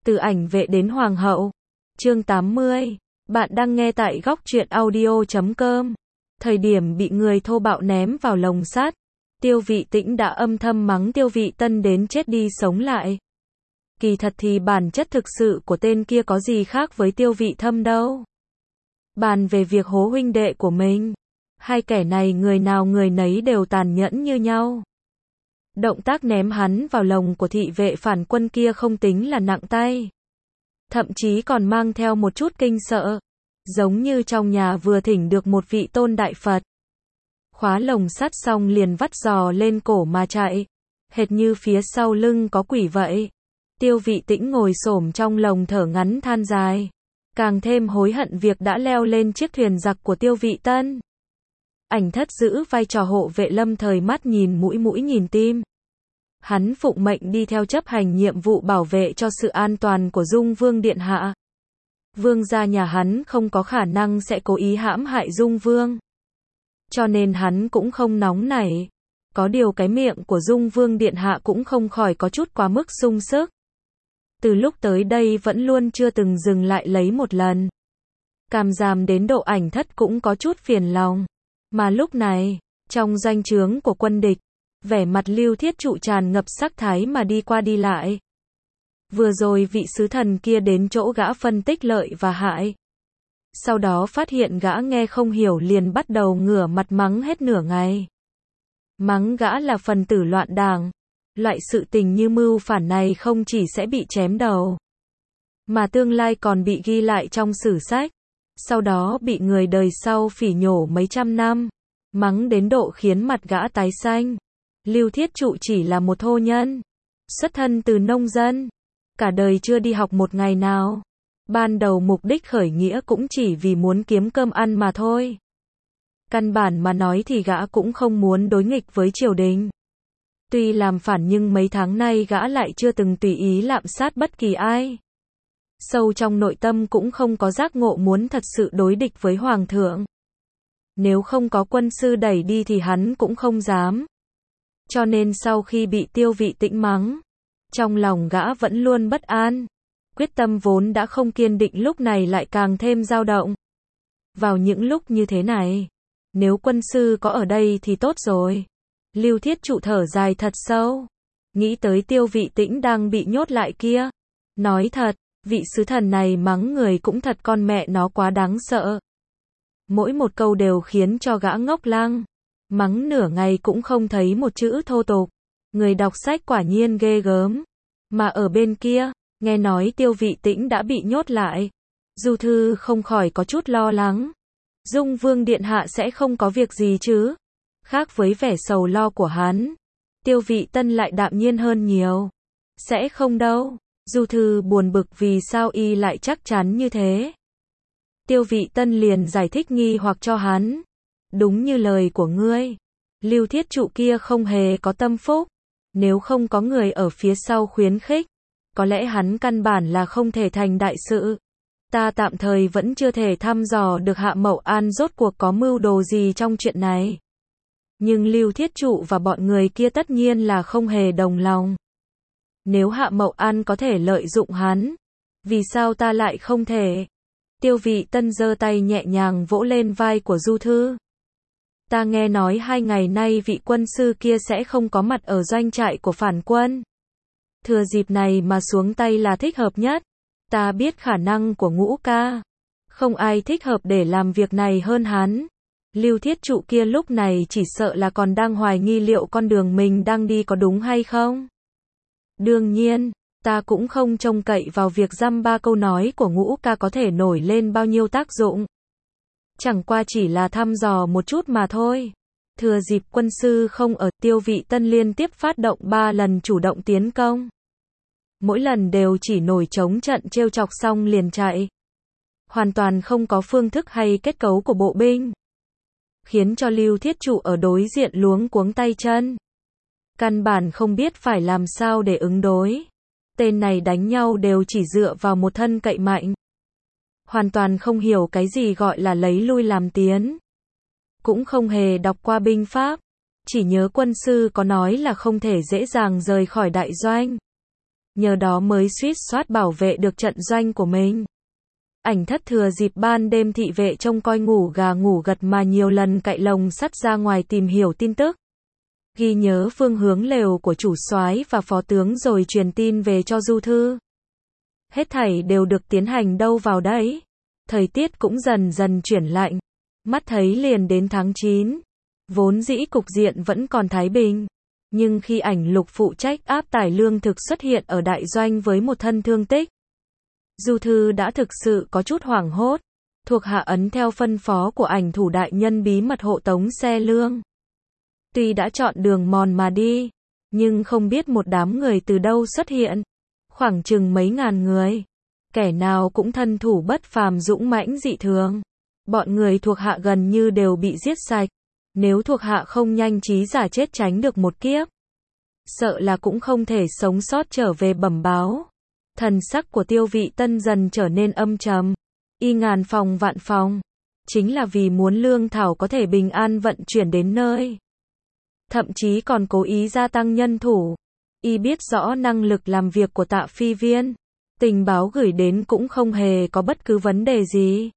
Từ ảnh vệ đến hoàng hậu. Chương 80. Bạn đang nghe tại góc truyện audio.com. Thời điểm bị người thô bạo ném vào lồng sắt, Tiêu Vị Tĩnh đã âm thầm mắng Tiêu Vị Tân đến chết đi sống lại. Kỳ thật thì bản chất thực sự của tên kia có gì khác với Tiêu Vị Thâm đâu. Bàn về việc hố huynh đệ của mình, hai kẻ này người nào người nấy đều tàn nhẫn như nhau. Động tác ném hắn vào lồng của thị vệ phản quân kia không tính là nặng tay, thậm chí còn mang theo một chút kinh sợ, giống như trong nhà vừa thỉnh được một vị tôn đại Phật. Khóa lồng sắt xong liền vắt giò lên cổ mà chạy, hệt như phía sau lưng có quỷ vậy. Tiêu Vị Tĩnh ngồi xổm trong lồng thở ngắn than dài, càng thêm hối hận việc đã leo lên chiếc thuyền giặc của Tiêu Vị Tân. Ảnh Thất giữ vai trò hộ vệ lâm thời mắt nhìn mũi mũi nhìn tim. Hắn phụng mệnh đi theo chấp hành nhiệm vụ bảo vệ cho sự an toàn của Dung Vương Điện Hạ. Vương gia nhà hắn không có khả năng sẽ cố ý hãm hại Dung Vương, cho nên hắn cũng không nóng nảy. Có điều cái miệng của Dung Vương Điện Hạ cũng không khỏi có chút quá mức sung sức. Từ lúc tới đây vẫn luôn chưa từng dừng lại lấy một lần. Càm ràm đến độ Ảnh Thất cũng có chút phiền lòng. Mà lúc này, trong doanh trướng của quân địch, vẻ mặt Lưu Thiết Trụ tràn ngập sắc thái mà đi qua đi lại. Vừa rồi vị sứ thần kia đến chỗ gã phân tích lợi và hại. Sau đó phát hiện gã nghe không hiểu liền bắt đầu ngửa mặt mắng hết nửa ngày. Mắng gã là phần tử loạn đảng. Loại sự tình như mưu phản này không chỉ sẽ bị chém đầu, mà tương lai còn bị ghi lại trong sử sách. Sau đó bị người đời sau phỉ nhổ mấy trăm năm. Mắng đến độ khiến mặt gã tái xanh. Lưu Thiết Trụ chỉ là một thô nhân, xuất thân từ nông dân, cả đời chưa đi học một ngày nào. Ban đầu mục đích khởi nghĩa cũng chỉ vì muốn kiếm cơm ăn mà thôi. Căn bản mà nói thì gã cũng không muốn đối nghịch với triều đình. Tuy làm phản nhưng mấy tháng nay gã lại chưa từng tùy ý lạm sát bất kỳ ai. Sâu trong nội tâm cũng không có giác ngộ muốn thật sự đối địch với hoàng thượng. Nếu không có quân sư đẩy đi thì hắn cũng không dám. Cho nên sau khi bị Tiêu Vị Tĩnh mắng, trong lòng gã vẫn luôn bất an. Quyết tâm vốn đã không kiên định lúc này lại càng thêm dao động. Vào những lúc như thế này, nếu quân sư có ở đây thì tốt rồi. Lưu Thiết Trụ thở dài thật sâu, nghĩ tới Tiêu Vị Tĩnh đang bị nhốt lại kia. Nói thật, vị sứ thần này mắng người cũng thật con mẹ nó quá đáng sợ. Mỗi một câu đều khiến cho gã ngốc lăng. Mắng nửa ngày cũng không thấy một chữ thô tục. Người đọc sách quả nhiên ghê gớm. Mà ở bên kia, nghe nói Tiêu Vị Tĩnh đã bị nhốt lại. Du Thư không khỏi có chút lo lắng. Dung Vương Điện Hạ sẽ không có việc gì chứ? Khác với vẻ sầu lo của hắn, Tiêu Vị Tân lại đạm nhiên hơn nhiều. Sẽ không đâu. Du Thư buồn bực vì sao y lại chắc chắn như thế. Tiêu Vị Tân liền giải thích nghi hoặc cho hắn. Đúng như lời của ngươi, Lưu Thiết Trụ kia không hề có tâm phúc. Nếu không có người ở phía sau khuyến khích, có lẽ hắn căn bản là không thể thành đại sự. Ta tạm thời vẫn chưa thể thăm dò được Hạ Mậu An rốt cuộc có mưu đồ gì trong chuyện này. Nhưng Lưu Thiết Trụ và bọn người kia tất nhiên là không hề đồng lòng. Nếu Hạ Mậu An có thể lợi dụng hắn, vì sao ta lại không thể? Tiêu Vị Tân giơ tay nhẹ nhàng vỗ lên vai của Du Thư. Ta nghe nói 2 ngày nay vị quân sư kia sẽ không có mặt ở doanh trại của phản quân. Thừa dịp này mà xuống tay là thích hợp nhất. Ta biết khả năng của Ngũ ca, không ai thích hợp để làm việc này hơn hắn. Lưu Thiết Trụ kia lúc này chỉ sợ là còn đang hoài nghi liệu con đường mình đang đi có đúng hay không. Đương nhiên, ta cũng không trông cậy vào việc dăm ba câu nói của Ngũ ca có thể nổi lên bao nhiêu tác dụng. Chẳng qua chỉ là thăm dò một chút mà thôi. Thừa dịp quân sư không ở, Tiêu Vị Tân liên tiếp phát động 3 lần chủ động tiến công. Mỗi lần đều chỉ nổi trống trận trêu chọc xong liền chạy. Hoàn toàn không có phương thức hay kết cấu của bộ binh. Khiến cho Lưu Thiết Trụ ở đối diện luống cuống tay chân. Căn bản không biết phải làm sao để ứng đối. Tên này đánh nhau đều chỉ dựa vào một thân cậy mạnh. Hoàn toàn không hiểu cái gì gọi là lấy lui làm tiến. Cũng không hề đọc qua binh pháp. Chỉ nhớ quân sư có nói là không thể dễ dàng rời khỏi đại doanh. nhờ đó mới suýt soát bảo vệ được trận doanh của mình. Ảnh thất thừa dịp ban đêm thị vệ trông coi ngủ gà ngủ gật mà nhiều lần cậy lồng sắt ra ngoài tìm hiểu tin tức. Ghi nhớ phương hướng lều của chủ soái và phó tướng rồi truyền tin về cho Du Thư. Hết thảy đều được tiến hành đâu vào đấy. Thời tiết cũng dần dần chuyển lạnh. Mắt thấy liền đến tháng 9. Vốn dĩ cục diện vẫn còn thái bình. Nhưng khi Ảnh Lục phụ trách áp tải lương thực xuất hiện ở đại doanh với một thân thương tích, Du Thư đã thực sự có chút hoảng hốt. Thuộc hạ ấn theo phân phó của Ảnh thủ đại nhân bí mật hộ tống xe lương. Tuy đã chọn đường mòn mà đi, nhưng không biết một đám người từ đâu xuất hiện. Khoảng chừng mấy ngàn người. Kẻ nào cũng thân thủ bất phàm dũng mãnh dị thường. Bọn người thuộc hạ gần như đều bị giết sạch. Nếu thuộc hạ không nhanh trí giả chết tránh được một kiếp, sợ là cũng không thể sống sót trở về bẩm báo. Thần sắc của Tiêu Vị Tân dần trở nên âm trầm. Y ngàn phòng vạn phòng. Chính là vì muốn lương thảo có thể bình an vận chuyển đến nơi. Thậm chí còn cố ý gia tăng nhân thủ. Y biết rõ năng lực làm việc của Tạ Phi Viên. Tình báo gửi đến cũng không hề có bất cứ vấn đề gì.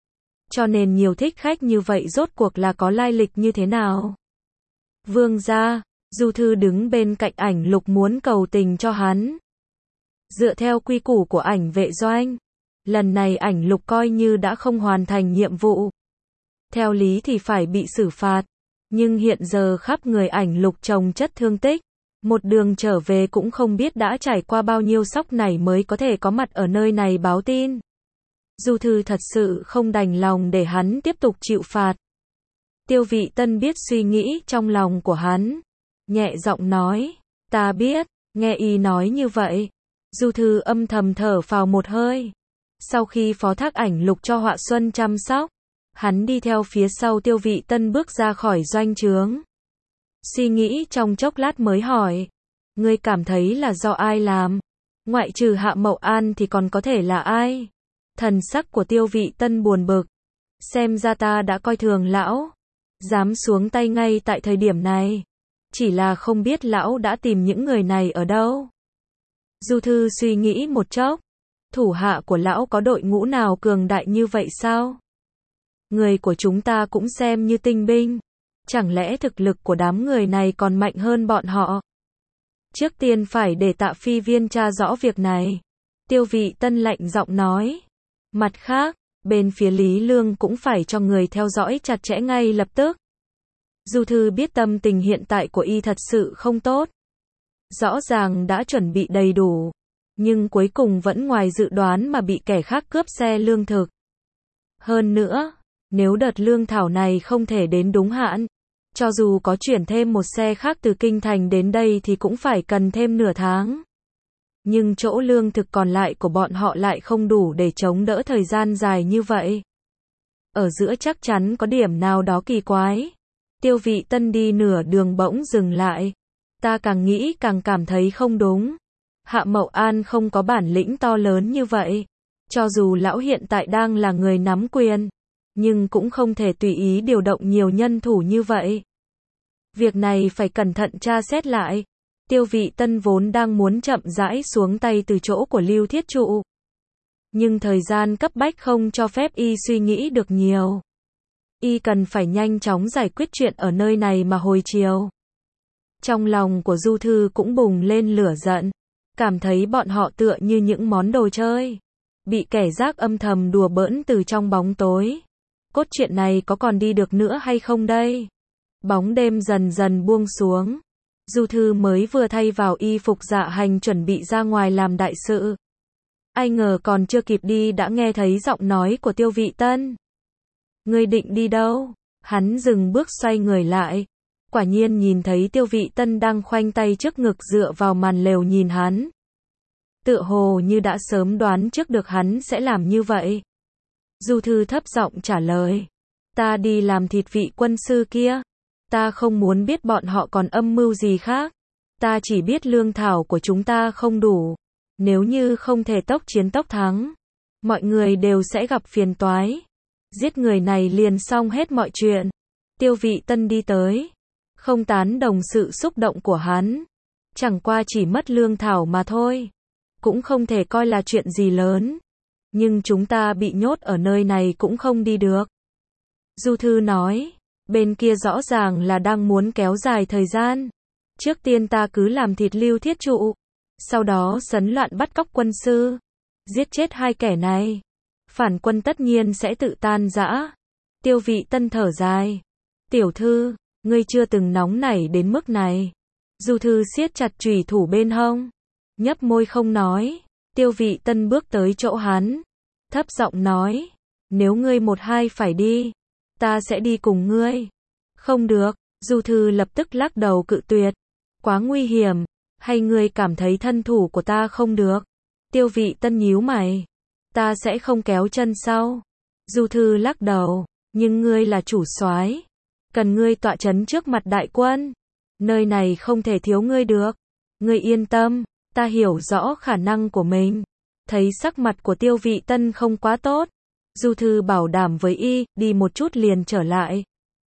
Cho nên nhiều thích khách như vậy rốt cuộc là có lai lịch như thế nào? Vương gia, Du Thư đứng bên cạnh Ảnh Lục muốn cầu tình cho hắn. Dựa theo quy củ của Ảnh vệ doanh, lần này Ảnh Lục coi như đã không hoàn thành nhiệm vụ. Theo lý thì phải bị xử phạt, nhưng hiện giờ khắp người Ảnh Lục chồng chất thương tích. Một đường trở về cũng không biết đã trải qua bao nhiêu sóc này mới có thể có mặt ở nơi này báo tin. Du Thư thật sự không đành lòng để hắn tiếp tục chịu phạt. Tiêu Vị Tân biết suy nghĩ trong lòng của hắn. Nhẹ giọng nói, ta biết, nghe y nói như vậy. Du Thư âm thầm thở phào một hơi. Sau khi phó thác Ảnh Lục cho Họa Xuân chăm sóc, hắn đi theo phía sau Tiêu Vị Tân bước ra khỏi doanh trướng. Suy nghĩ trong chốc lát mới hỏi, ngươi cảm thấy là do ai làm? Ngoại trừ Hạ Mậu An thì còn có thể là ai? Thần sắc của Tiêu Vị Tân buồn bực. Xem ra ta đã coi thường lão. Dám xuống tay ngay tại thời điểm này. Chỉ là không biết lão đã tìm những người này ở đâu. Du Thư suy nghĩ một chốc. Thủ hạ của lão có đội ngũ nào cường đại như vậy sao? Người của chúng ta cũng xem như tinh binh. Chẳng lẽ thực lực của đám người này còn mạnh hơn bọn họ? Trước tiên phải để Tạ Phi Viên tra rõ việc này. Tiêu Vị Tân lạnh giọng nói. Mặt khác, bên phía Lý Lương cũng phải cho người theo dõi chặt chẽ ngay lập tức. Du Thư biết tâm tình hiện tại của y thật sự không tốt. Rõ ràng đã chuẩn bị đầy đủ, nhưng cuối cùng vẫn ngoài dự đoán mà bị kẻ khác cướp xe lương thực. Hơn nữa, nếu đợt lương thảo này không thể đến đúng hạn, cho dù có chuyển thêm một xe khác từ Kinh Thành đến đây thì cũng phải cần thêm nửa tháng. Nhưng chỗ lương thực còn lại của bọn họ lại không đủ để chống đỡ thời gian dài như vậy. Ở giữa chắc chắn có điểm nào đó kỳ quái. Tiêu Vị Tân đi nửa đường bỗng dừng lại. Ta càng nghĩ càng cảm thấy không đúng. Hạ Mậu An không có bản lĩnh to lớn như vậy. Cho dù lão hiện tại đang là người nắm quyền, nhưng cũng không thể tùy ý điều động nhiều nhân thủ như vậy. Việc này phải cẩn thận tra xét lại. Tiêu Vị Tân vốn đang muốn chậm rãi xuống tay từ chỗ của Lưu Thiết Trụ. Nhưng thời gian cấp bách không cho phép y suy nghĩ được nhiều. Y cần phải nhanh chóng giải quyết chuyện ở nơi này mà hồi chiều. Trong lòng của Du Thư cũng bùng lên lửa giận. Cảm thấy bọn họ tựa như những món đồ chơi. Bị kẻ rác âm thầm đùa bỡn từ trong bóng tối. Cốt truyện này có còn đi được nữa hay không đây? Bóng đêm dần dần buông xuống. Du Thư mới vừa thay vào y phục dạ hành chuẩn bị ra ngoài làm đại sự. Ai ngờ còn chưa kịp đi đã nghe thấy giọng nói của Tiêu Vị Tân. Ngươi định đi đâu? Hắn dừng bước xoay người lại. Quả nhiên nhìn thấy Tiêu Vị Tân đang khoanh tay trước ngực dựa vào màn lều nhìn hắn. Tựa hồ như đã sớm đoán trước được hắn sẽ làm như vậy. Du Thư thấp giọng trả lời. Ta đi làm thịt vị quân sư kia. Ta không muốn biết bọn họ còn âm mưu gì khác. Ta chỉ biết lương thảo của chúng ta không đủ. Nếu như không thể tốc chiến tốc thắng, mọi người đều sẽ gặp phiền toái. Giết người này liền xong hết mọi chuyện. Tiêu Vị Tân đi tới. Không tán đồng sự xúc động của hắn. Chẳng qua chỉ mất lương thảo mà thôi. cũng không thể coi là chuyện gì lớn. Nhưng chúng ta bị nhốt ở nơi này cũng không đi được. Du Thư nói, bên kia rõ ràng là đang muốn kéo dài thời gian. Trước tiên ta cứ làm thịt Lưu Thiết Trụ, sau đó sấn loạn bắt cóc quân sư, giết chết hai kẻ này. Phản quân tất nhiên sẽ tự tan rã. Tiêu Vị Tân thở dài. Tiểu thư, ngươi chưa từng nóng nảy đến mức này. Du Thư siết chặt chùy thủ bên hông, nhấp môi không nói. Tiêu Vị Tân bước tới chỗ hắn, thấp giọng nói, nếu ngươi một hai phải đi, ta sẽ đi cùng ngươi. Không được, Du Thư lập tức lắc đầu cự tuyệt. Quá nguy hiểm, hay ngươi cảm thấy thân thủ của ta không được? Tiêu Vị Tân nhíu mày. Ta sẽ không kéo chân sau. Du Thư lắc đầu, nhưng ngươi là chủ soái, cần ngươi tọa trấn trước mặt đại quân. Nơi này không thể thiếu ngươi được. Ngươi yên tâm, ta hiểu rõ khả năng của mình. Thấy sắc mặt của Tiêu Vị Tân không quá tốt, Du Thư bảo đảm với y, đi một chút liền trở lại.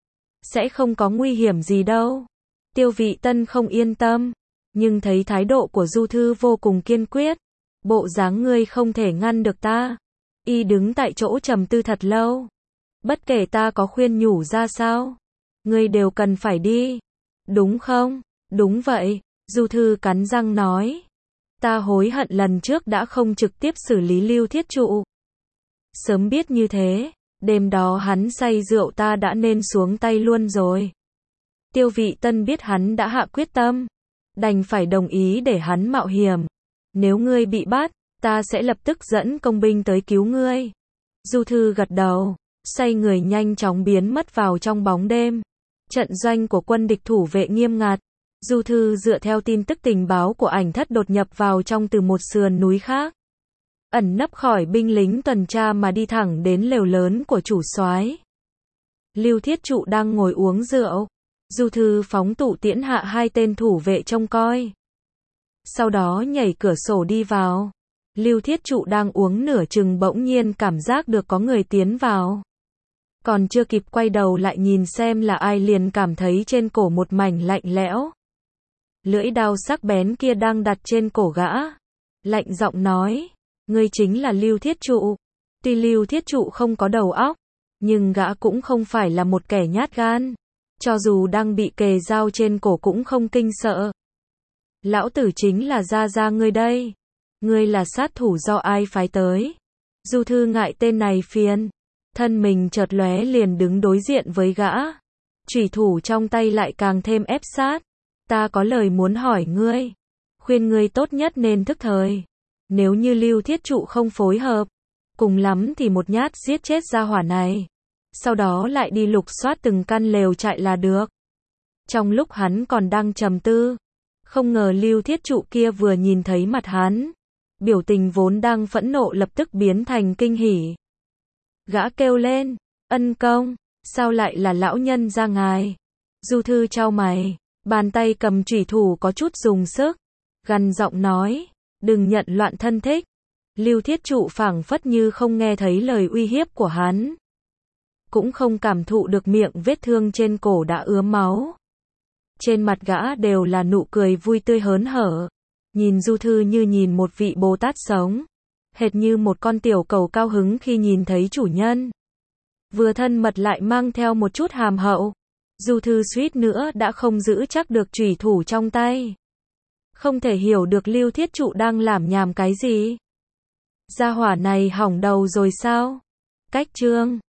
Sẽ không có nguy hiểm gì đâu. Tiêu Vị Tân không yên tâm, nhưng thấy thái độ của Du Thư vô cùng kiên quyết. Bộ dáng ngươi không thể ngăn được ta. Y đứng tại chỗ trầm tư thật lâu. Bất kể ta có khuyên nhủ ra sao, ngươi đều cần phải đi. Đúng không? Đúng vậy, Du Thư cắn răng nói. Ta hối hận lần trước đã không trực tiếp xử lý Lưu Thiết Trụ. Sớm biết như thế, đêm đó hắn say rượu ta đã nên xuống tay luôn rồi. Tiêu Vị Tân biết hắn đã hạ quyết tâm, đành phải đồng ý để hắn mạo hiểm. Nếu ngươi bị bắt, ta sẽ lập tức dẫn công binh tới cứu ngươi. Du Thư gật đầu, xoay người nhanh chóng biến mất vào trong bóng đêm. Trận doanh của quân địch thủ vệ nghiêm ngặt. Du Thư dựa theo tin tức tình báo của Ảnh Thất đột nhập vào trong từ một sườn núi khác. Ẩn nấp khỏi binh lính tuần tra mà đi thẳng đến lều lớn của chủ soái. Lưu Thiết Trụ đang ngồi uống rượu. Du Thư phóng tụ tiễn hạ hai tên thủ vệ trông coi. Sau đó nhảy cửa sổ đi vào. Lưu Thiết Trụ đang uống nửa chừng bỗng nhiên cảm giác được có người tiến vào. Còn chưa kịp quay đầu lại nhìn xem là ai liền cảm thấy trên cổ một mảnh lạnh lẽo. Lưỡi đao sắc bén kia đang đặt trên cổ gã. Lạnh giọng nói, ngươi chính là Lưu Thiết Trụ. Tuy Lưu Thiết Trụ không có đầu óc, nhưng gã cũng không phải là một kẻ nhát gan. Cho dù đang bị kề dao trên cổ cũng không kinh sợ. Lão tử chính là gia gia ngươi đây. Ngươi là sát thủ do ai phái tới? Du Thư ngại tên này phiền, thân mình chợt lóe liền đứng đối diện với gã. Chủy thủ trong tay lại càng thêm ép sát. Ta có lời muốn hỏi ngươi. Khuyên ngươi tốt nhất nên thức thời. Nếu như Lưu Thiết Trụ không phối hợp, cùng lắm thì một nhát giết chết gia hỏa này. Sau đó lại đi lục soát từng căn lều trại là được. Trong lúc hắn còn đang trầm tư, không ngờ Lưu Thiết Trụ kia vừa nhìn thấy mặt hắn. Biểu tình vốn đang phẫn nộ lập tức biến thành kinh hỉ. Gã kêu lên, ân công, sao lại là lão nhân gia ngài? Du Thư chau mày, bàn tay cầm chủy thủ có chút dùng sức, gằn giọng nói, đừng nhận loạn thân thích. Lưu Thiết Trụ phảng phất như không nghe thấy lời uy hiếp của hắn, cũng không cảm thụ được miệng vết thương trên cổ đã ứa máu. Trên mặt gã đều là nụ cười vui tươi hớn hở, nhìn Du Thư như nhìn một vị Bồ Tát sống, hệt như một con tiểu cẩu cao hứng khi nhìn thấy chủ nhân. Vừa thân mật lại mang theo một chút hàm hậu. Du Thư suýt nữa đã không giữ chắc được chủy thủ trong tay. Không thể hiểu được Lưu Thiết Trụ đang lảm nhảm cái gì. Gia hỏa này hỏng đầu rồi sao? Cách chương